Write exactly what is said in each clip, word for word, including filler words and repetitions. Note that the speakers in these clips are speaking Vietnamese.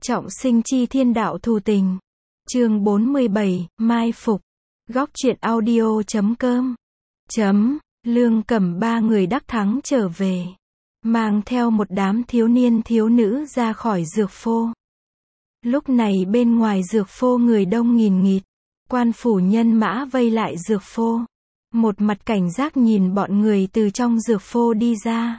Trọng sinh chi thiên đạo thù tình. Chương bốn mươi bảy, Mai Phục. Góc truyện audio chấm com. Chấm, Lương Cẩm ba người đắc thắng trở về. Mang theo một đám thiếu niên thiếu nữ ra khỏi dược phô. Lúc này bên ngoài dược phô người đông nghìn nghịt. Quan phủ nhân mã vây lại dược phô. Một mặt cảnh giác nhìn bọn người từ trong dược phô đi ra.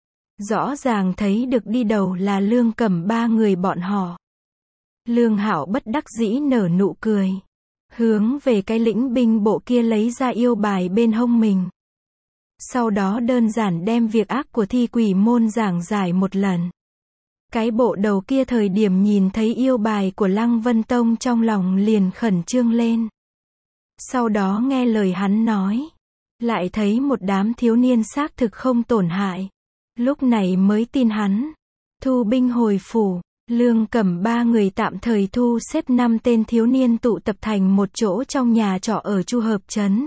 Rõ ràng thấy được đi đầu là Lương Cẩm ba người bọn họ. Lương Hạo bất đắc dĩ nở nụ cười. Hướng về cái lĩnh binh bộ kia lấy ra yêu bài bên hông mình. Sau đó đơn giản đem việc ác của thi quỷ môn giảng giải một lần. Cái bộ đầu kia thời điểm nhìn thấy yêu bài của Lăng Vân Tông trong lòng liền khẩn trương lên. Sau đó nghe lời hắn nói. Lại thấy một đám thiếu niên xác thực không tổn hại. Lúc này mới tin hắn. Thu binh hồi phủ. Lương Cẩm ba người tạm thời thu xếp năm tên thiếu niên tụ tập thành một chỗ trong nhà trọ ở Chu Hợp Trấn.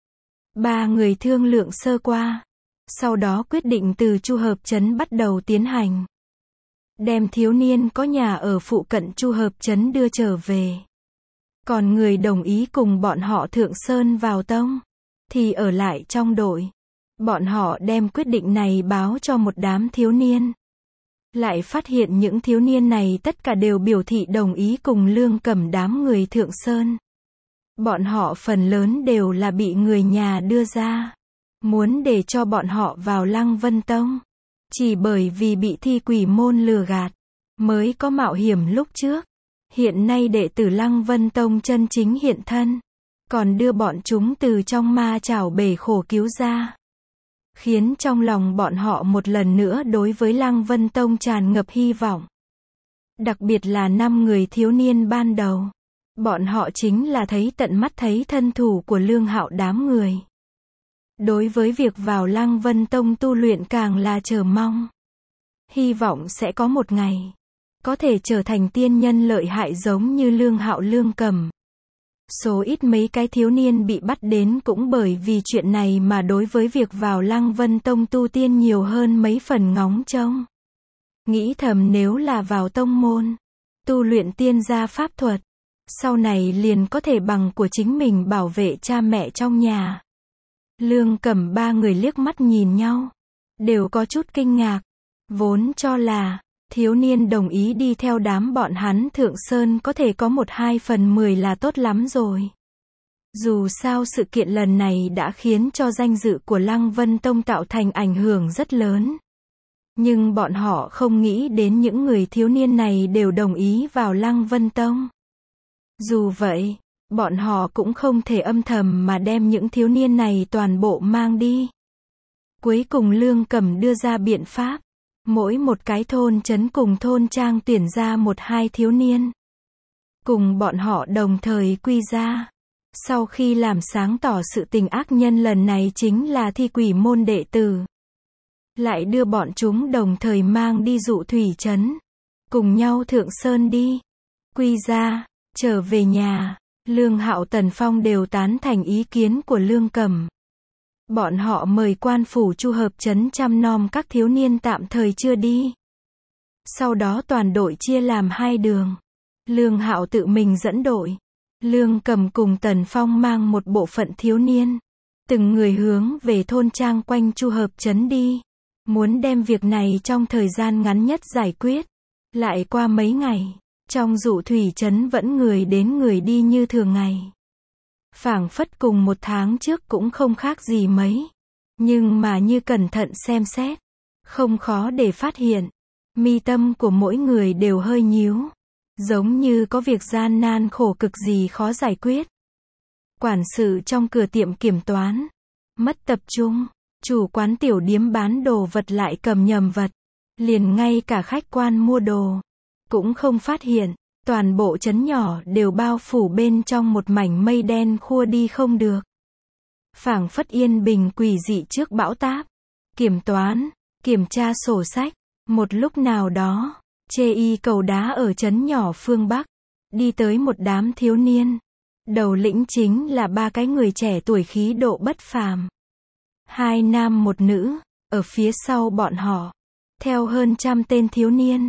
Ba người thương lượng sơ qua. Sau đó quyết định từ Chu Hợp Trấn bắt đầu tiến hành. Đem thiếu niên có nhà ở phụ cận Chu Hợp Trấn đưa trở về. Còn người đồng ý cùng bọn họ Thượng Sơn vào tông, thì ở lại trong đội. Bọn họ đem quyết định này báo cho một đám thiếu niên. Lại phát hiện những thiếu niên này tất cả đều biểu thị đồng ý cùng Lương Cẩm đám người Thượng Sơn. Bọn họ phần lớn đều là bị người nhà đưa ra. Muốn để cho bọn họ vào Lăng Vân Tông. Chỉ bởi vì bị thi quỷ môn lừa gạt. Mới có mạo hiểm lúc trước. Hiện nay đệ tử Lăng Vân Tông chân chính hiện thân. Còn đưa bọn chúng từ trong ma chảo bể khổ cứu ra. Khiến trong lòng bọn họ một lần nữa đối với Lăng Vân Tông tràn ngập hy vọng. Đặc biệt là năm người thiếu niên ban đầu. Bọn họ chính là thấy tận mắt thấy thân thủ của Lương Hạo đám người. Đối với việc vào Lăng Vân Tông tu luyện càng là chờ mong. Hy vọng sẽ có một ngày. Có thể trở thành tiên nhân lợi hại giống như Lương Hạo Lương Cẩm. Số ít mấy cái thiếu niên bị bắt đến cũng bởi vì chuyện này mà đối với việc vào Lăng Vân Tông tu tiên nhiều hơn mấy phần ngóng trông. Nghĩ thầm nếu là vào tông môn, tu luyện tiên gia pháp thuật, sau này liền có thể bằng của chính mình bảo vệ cha mẹ trong nhà. Lương Cẩm ba người liếc mắt nhìn nhau, đều có chút kinh ngạc, vốn cho là thiếu niên đồng ý đi theo đám bọn hắn Thượng Sơn có thể có một hai phần mười là tốt lắm rồi. Dù sao sự kiện lần này đã khiến cho danh dự của Lăng Vân Tông tạo thành ảnh hưởng rất lớn. Nhưng bọn họ không nghĩ đến những người thiếu niên này đều đồng ý vào Lăng Vân Tông. Dù vậy, bọn họ cũng không thể âm thầm mà đem những thiếu niên này toàn bộ mang đi. Cuối cùng Lương Cẩm đưa ra biện pháp. Mỗi một cái thôn trấn cùng thôn trang tuyển ra một hai thiếu niên. Cùng bọn họ đồng thời quy ra. Sau khi làm sáng tỏ sự tình ác nhân lần này chính là thi quỷ môn đệ tử. Lại đưa bọn chúng đồng thời mang đi dụ thủy trấn. Cùng nhau Thượng Sơn đi. Quy ra, trở về nhà. Lương Hạo Tần Phong đều tán thành ý kiến của Lương Cẩm. Bọn họ mời quan phủ Chu Hợp Trấn chăm nom các thiếu niên tạm thời chưa đi. Sau đó toàn đội chia làm hai đường. Lương Hạo tự mình dẫn đội. Lương Cẩm cùng Tần Phong mang một bộ phận thiếu niên. Từng người hướng về thôn trang quanh Chu Hợp Trấn đi. Muốn đem việc này trong thời gian ngắn nhất giải quyết. Lại qua mấy ngày, trong dụ thủy trấn vẫn người đến người đi như thường ngày. Phảng phất cùng một tháng trước cũng không khác gì mấy. Nhưng mà như cẩn thận xem xét, không khó để phát hiện. Mi tâm của mỗi người đều hơi nhíu. Giống như có việc gian nan khổ cực gì khó giải quyết. Quản sự trong cửa tiệm kiểm toán. Mất tập trung. Chủ quán tiểu điếm bán đồ vật lại cầm nhầm vật. Liền ngay cả khách quan mua đồ. Cũng không phát hiện. Toàn bộ trấn nhỏ đều bao phủ bên trong một mảnh mây đen khua đi không được. Phảng phất yên bình quỷ dị trước bão táp. Kiểm toán, kiểm tra sổ sách. Một lúc nào đó, chê y cầu đá ở trấn nhỏ phương Bắc. Đi tới một đám thiếu niên. Đầu lĩnh chính là ba cái người trẻ tuổi khí độ bất phàm. Hai nam một nữ, ở phía sau bọn họ. Theo hơn trăm tên thiếu niên.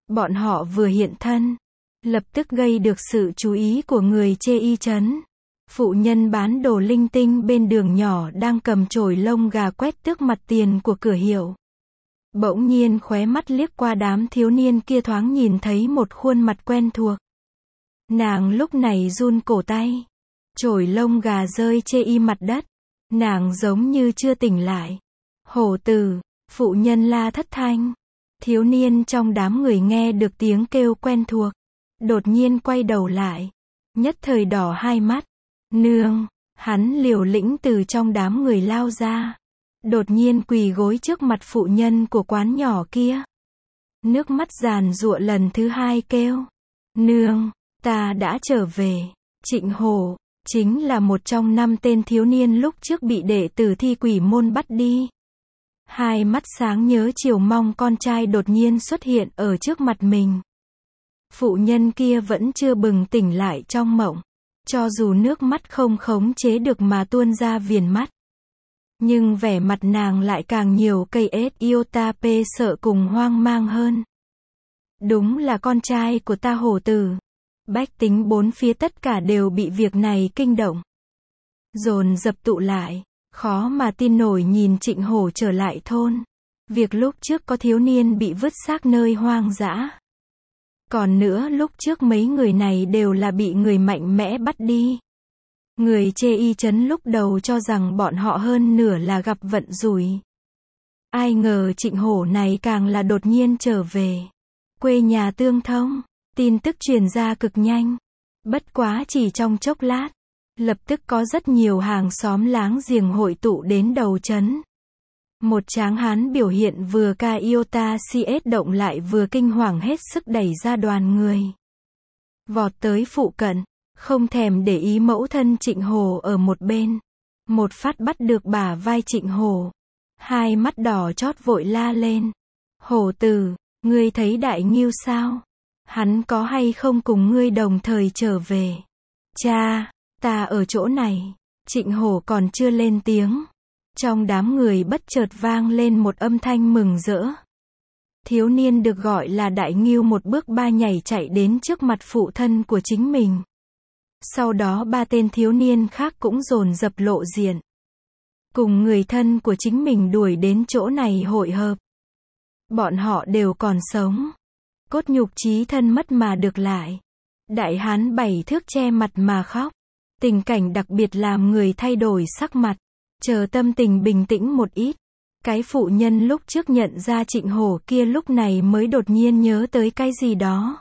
Bọn họ vừa hiện thân, lập tức gây được sự chú ý của người chê y trấn. Phụ nhân bán đồ linh tinh bên đường nhỏ đang cầm chổi lông gà quét tước mặt tiền của cửa hiệu. Bỗng nhiên khóe mắt liếc qua đám thiếu niên kia thoáng nhìn thấy một khuôn mặt quen thuộc. Nàng lúc này run cổ tay. Chổi lông gà rơi chê y mặt đất. Nàng giống như chưa tỉnh lại. Hổ tử, phụ nhân la thất thanh. Thiếu niên trong đám người nghe được tiếng kêu quen thuộc. Đột nhiên quay đầu lại. Nhất thời đỏ hai mắt. Nương, hắn liều lĩnh từ trong đám người lao ra. Đột nhiên quỳ gối trước mặt phụ nhân của quán nhỏ kia. Nước mắt giàn giụa lần thứ hai kêu. Nương, ta đã trở về. Trịnh Hổ, chính là một trong năm tên thiếu niên lúc trước bị đệ tử Thi Quỷ môn bắt đi. Hai mắt sáng nhớ chiều mong con trai đột nhiên xuất hiện ở trước mặt mình. Phụ nhân kia vẫn chưa bừng tỉnh lại trong mộng. Cho dù nước mắt không khống chế được mà tuôn ra viền mắt. Nhưng vẻ mặt nàng lại càng nhiều cây ết iota p sợ cùng hoang mang hơn. Đúng là con trai của ta Hổ tử. Bách tính bốn phía tất cả đều bị việc này kinh động. Dồn dập tụ lại, khó mà tin nổi nhìn Trịnh Hổ trở lại thôn. Việc lúc trước có thiếu niên bị vứt xác nơi hoang dã. Còn nữa lúc trước mấy người này đều là bị người mạnh mẽ bắt đi. Người chê y trấn lúc đầu cho rằng bọn họ hơn nửa là gặp vận rủi. Ai ngờ Trịnh Hổ này càng là đột nhiên trở về. Quê nhà tương thông, tin tức truyền ra cực nhanh. Bất quá chỉ trong chốc lát, lập tức có rất nhiều hàng xóm láng giềng hội tụ đến đầu trấn. Một tráng hán biểu hiện vừa ca iota cs động lại vừa kinh hoàng hết sức đẩy ra đoàn người. Vọt tới phụ cận, không thèm để ý mẫu thân Trịnh Hổ ở một bên. Một phát bắt được bả vai Trịnh Hổ. Hai mắt đỏ chót vội la lên. Hổ tử, ngươi thấy Đại Ngưu sao? Hắn có hay không cùng ngươi đồng thời trở về? Cha, ta ở chỗ này. Trịnh Hổ còn chưa lên tiếng. Trong đám người bất chợt vang lên một âm thanh mừng rỡ. Thiếu niên được gọi là Đại Ngưu một bước ba nhảy chạy đến trước mặt phụ thân của chính mình. Sau đó ba tên thiếu niên khác cũng dồn dập lộ diện. Cùng người thân của chính mình đuổi đến chỗ này hội hợp. Bọn họ đều còn sống. Cốt nhục chí thân mất mà được lại. Đại hán bảy thước che mặt mà khóc. Tình cảnh đặc biệt làm người thay đổi sắc mặt. Chờ tâm tình bình tĩnh một ít. Cái phụ nhân lúc trước nhận ra Trịnh Hổ kia lúc này mới đột nhiên nhớ tới cái gì đó.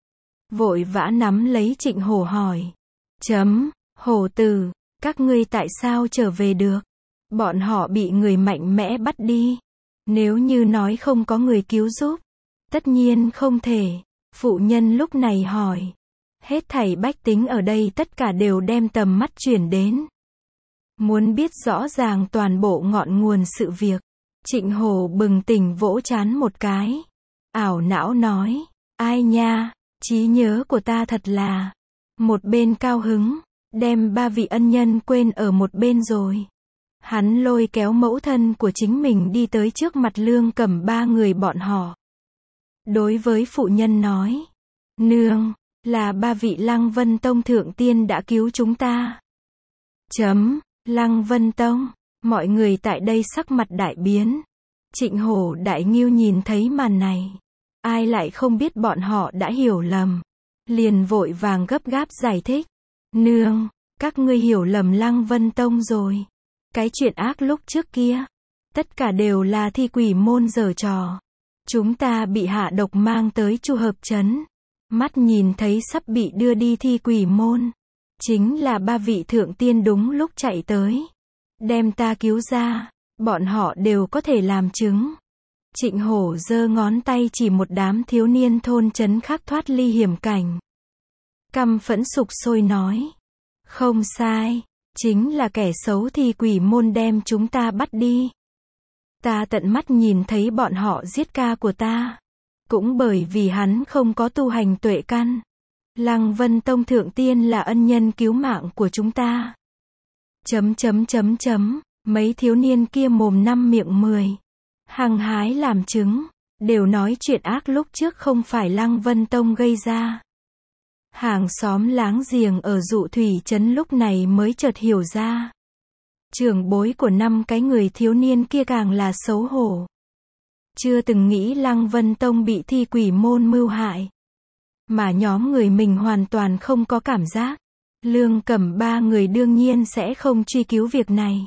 Vội vã nắm lấy Trịnh Hổ hỏi. Chấm, Hổ tử, các ngươi tại sao trở về được? Bọn họ bị người mạnh mẽ bắt đi. Nếu như nói không có người cứu giúp. Tất nhiên không thể. Phụ nhân lúc này hỏi. Hết thảy bách tính ở đây tất cả đều đem tầm mắt chuyển đến. Muốn biết rõ ràng toàn bộ ngọn nguồn sự việc. Trịnh Hổ bừng tỉnh vỗ trán một cái. Ảo não nói. Ai nha, trí nhớ của ta thật là. Một bên cao hứng. Đem ba vị ân nhân quên ở một bên rồi. Hắn lôi kéo mẫu thân của chính mình đi tới trước mặt Lương Cẩm ba người bọn họ. Đối với phụ nhân nói. Nương, là ba vị Lăng Vân Tông thượng tiên đã cứu chúng ta. Chấm, Lăng Vân Tông. Mọi người tại đây sắc mặt đại biến. Trịnh Hổ Đại Ngưu nhìn thấy màn này. Ai lại không biết bọn họ đã hiểu lầm. Liền vội vàng gấp gáp giải thích. Nương, các ngươi hiểu lầm Lăng Vân Tông rồi. Cái chuyện ác lúc trước kia. Tất cả đều là Thi Quỷ môn giở trò. Chúng ta bị hạ độc mang tới Chu Hợp trấn. Mắt nhìn thấy sắp bị đưa đi Thi Quỷ môn. Chính là ba vị thượng tiên đúng lúc chạy tới. Đem ta cứu ra. Bọn họ đều có thể làm chứng. Trịnh Hổ giơ ngón tay chỉ một đám thiếu niên thôn trấn khác thoát ly hiểm cảnh. Căm phẫn sục sôi nói. Không sai. Chính là kẻ xấu Thi Quỷ môn đem chúng ta bắt đi. Ta tận mắt nhìn thấy bọn họ giết ca của ta. Cũng bởi vì hắn không có tu hành tuệ căn. Lăng Vân Tông thượng tiên là ân nhân cứu mạng của chúng ta. Chấm chấm chấm chấm. Mấy thiếu niên kia mồm năm miệng mười. Hăng hái làm chứng. Đều nói chuyện ác lúc trước không phải Lăng Vân Tông gây ra. Hàng xóm láng giềng ở Dụ Thủy Trấn lúc này mới chợt hiểu ra. Trưởng bối của năm cái người thiếu niên kia càng là xấu hổ. Chưa từng nghĩ Lăng Vân Tông bị thi quỷ môn mưu hại. Mà nhóm người mình hoàn toàn không có cảm giác. Lương Cẩm ba người đương nhiên sẽ không truy cứu việc này.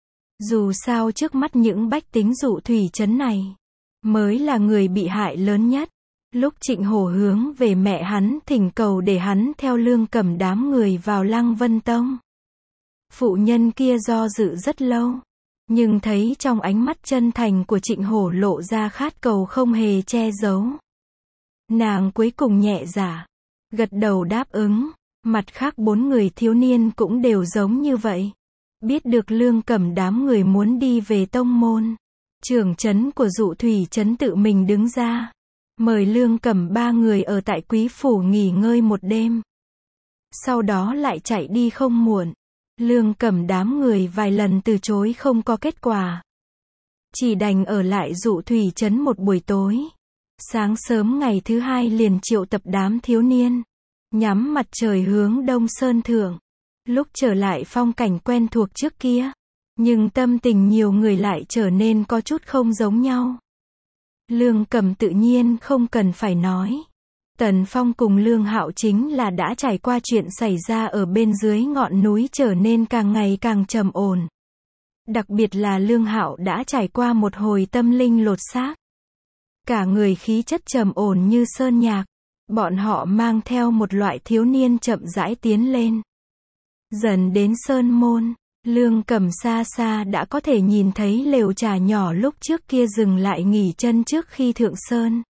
Dù sao trước mắt những bách tính Dụ Thủy Trấn này mới là người bị hại lớn nhất. Lúc Trịnh Hổ hướng về mẹ hắn thỉnh cầu để hắn theo Lương Cẩm đám người vào Lăng Vân Tông. Phụ nhân kia do dự rất lâu. Nhưng thấy trong ánh mắt chân thành của Trịnh Hổ lộ ra khát cầu không hề che giấu. Nàng cuối cùng nhẹ dạ, gật đầu đáp ứng. Mặt khác bốn người thiếu niên cũng đều giống như vậy. Biết được Lương Cẩm đám người muốn đi về tông môn. Trưởng trấn của Dụ Thủy Trấn tự mình đứng ra. Mời Lương Cẩm ba người ở tại Quý Phủ nghỉ ngơi một đêm. Sau đó lại chạy đi không muộn. Lương Cẩm đám người vài lần từ chối không có kết quả. Chỉ đành ở lại Dụ Thủy Trấn một buổi tối. Sáng sớm ngày thứ hai liền triệu tập đám thiếu niên. Nhắm mặt trời hướng Đông Sơn Thượng. Lúc trở lại phong cảnh quen thuộc trước kia. Nhưng tâm tình nhiều người lại trở nên có chút không giống nhau. Lương Cẩm tự nhiên không cần phải nói. Tần Phong cùng Lương Hạo chính là đã trải qua chuyện xảy ra ở bên dưới ngọn núi trở nên càng ngày càng trầm ổn. Đặc biệt là Lương Hạo đã trải qua một hồi tâm linh lột xác. Cả người khí chất trầm ổn như sơn nhạc. Bọn họ mang theo một loại thiếu niên chậm rãi tiến lên. Dần đến sơn môn, Lương Cẩm xa xa đã có thể nhìn thấy lều trà nhỏ lúc trước kia dừng lại nghỉ chân trước khi thượng sơn.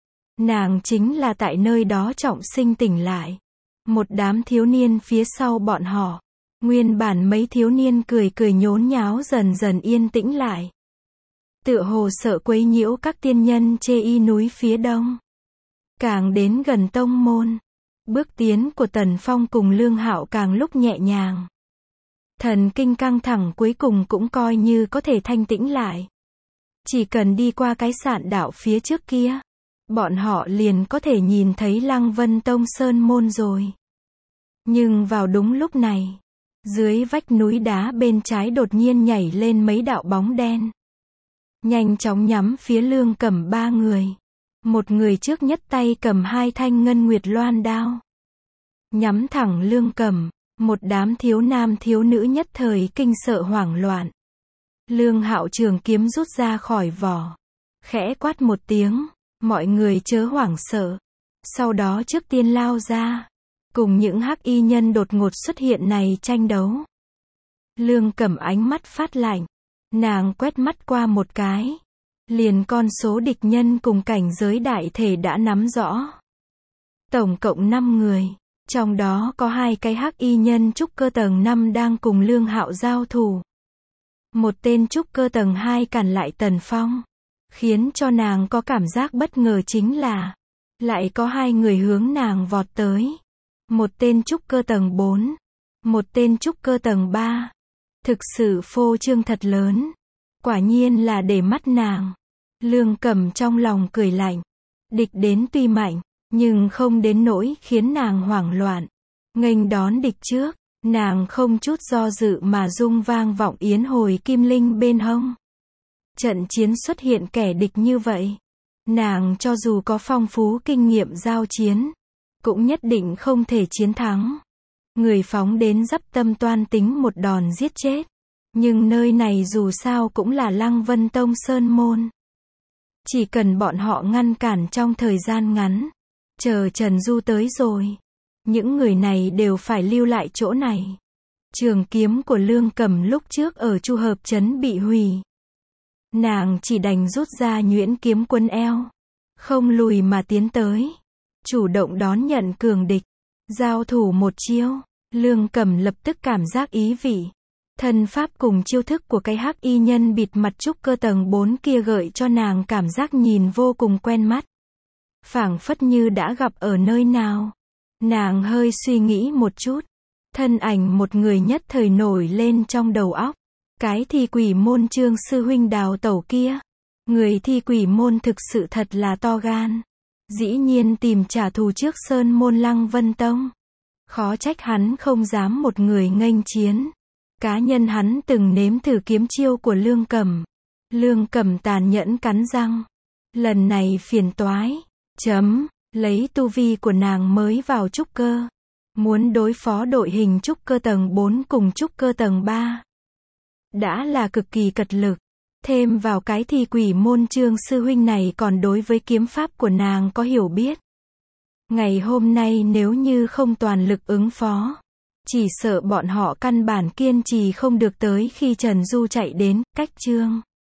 Nàng chính là tại nơi đó trọng sinh tỉnh lại. Một đám thiếu niên phía sau bọn họ. Nguyên bản mấy thiếu niên cười cười nhốn nháo dần dần yên tĩnh lại. Tựa hồ sợ quấy nhiễu các tiên nhân chê y núi phía đông. Càng đến gần tông môn, bước tiến của Tần Phong cùng Lương Hạo càng lúc nhẹ nhàng. Thần kinh căng thẳng cuối cùng cũng coi như có thể thanh tĩnh lại. Chỉ cần đi qua cái sạn đạo phía trước kia, bọn họ liền có thể nhìn thấy Lăng Vân Tông sơn môn rồi. Nhưng vào đúng lúc này, dưới vách núi đá bên trái đột nhiên nhảy lên mấy đạo bóng đen. Nhanh chóng nhắm phía Lương Cẩm ba người. Một người trước nhất tay cầm hai thanh ngân nguyệt loan đao. Nhắm thẳng Lương Cẩm, một đám thiếu nam thiếu nữ nhất thời kinh sợ hoảng loạn. Lương Hạo trường kiếm rút ra khỏi vỏ. Khẽ quát một tiếng, mọi người chớ hoảng sợ. Sau đó trước tiên lao ra. Cùng những hắc y nhân đột ngột xuất hiện này tranh đấu. Lương Cẩm ánh mắt phát lạnh. Nàng quét mắt qua một cái. Liền con số địch nhân cùng cảnh giới đại thể đã nắm rõ. Tổng cộng năm người. Trong đó có hai cái hắc y nhân trúc cơ tầng năm đang cùng Lương Hạo giao thủ. Một tên trúc cơ tầng hai cản lại Tần Phong. Khiến cho nàng có cảm giác bất ngờ chính là lại có hai người hướng nàng vọt tới. Một tên trúc cơ tầng bốn. Một tên trúc cơ tầng ba. Thực sự phô trương thật lớn. Quả nhiên là để mắt nàng. Lương Cẩm trong lòng cười lạnh. Địch đến tuy mạnh, nhưng không đến nỗi khiến nàng hoảng loạn. Nghênh đón địch trước, nàng không chút do dự mà rung vang vọng yến hồi kim linh bên hông. Trận chiến xuất hiện kẻ địch như vậy. Nàng cho dù có phong phú kinh nghiệm giao chiến, cũng nhất định không thể chiến thắng. Người phóng đến dấp tâm toan tính một đòn giết chết. Nhưng nơi này dù sao cũng là Lăng Vân Tông sơn môn. Chỉ cần bọn họ ngăn cản trong thời gian ngắn, chờ Trần Du tới rồi, những người này đều phải lưu lại chỗ này. Trường kiếm của Lương Cẩm lúc trước ở Chu Hợp Trấn bị hủy. Nàng chỉ đành rút ra nhuyễn kiếm quấn eo, không lùi mà tiến tới, chủ động đón nhận cường địch, giao thủ một chiêu. Lương Cẩm lập tức cảm giác ý vị. Thân pháp cùng chiêu thức của cái hắc y nhân bịt mặt trúc cơ tầng bốn kia gợi cho nàng cảm giác nhìn vô cùng quen mắt. Phảng phất như đã gặp ở nơi nào. Nàng hơi suy nghĩ một chút. Thân ảnh một người nhất thời nổi lên trong đầu óc. Cái thì quỷ môn Trương sư huynh đào tẩu kia. Người thi quỷ môn thực sự thật là to gan. Dĩ nhiên tìm trả thù trước sơn môn Lăng Vân Tông. Khó trách hắn không dám một người nghênh chiến. Cá nhân hắn từng nếm thử kiếm chiêu của Lương Cẩm. Lương Cẩm tàn nhẫn cắn răng. Lần này phiền toái. Chấm. Lấy tu vi của nàng mới vào trúc cơ. Muốn đối phó đội hình trúc cơ tầng bốn cùng trúc cơ tầng ba. Đã là cực kỳ cật lực. Thêm vào cái thi quỷ môn Trương sư huynh này còn đối với kiếm pháp của nàng có hiểu biết. Ngày hôm nay nếu như không toàn lực ứng phó, chỉ sợ bọn họ căn bản kiên trì không được tới khi Trần Du chạy đến, cách Trương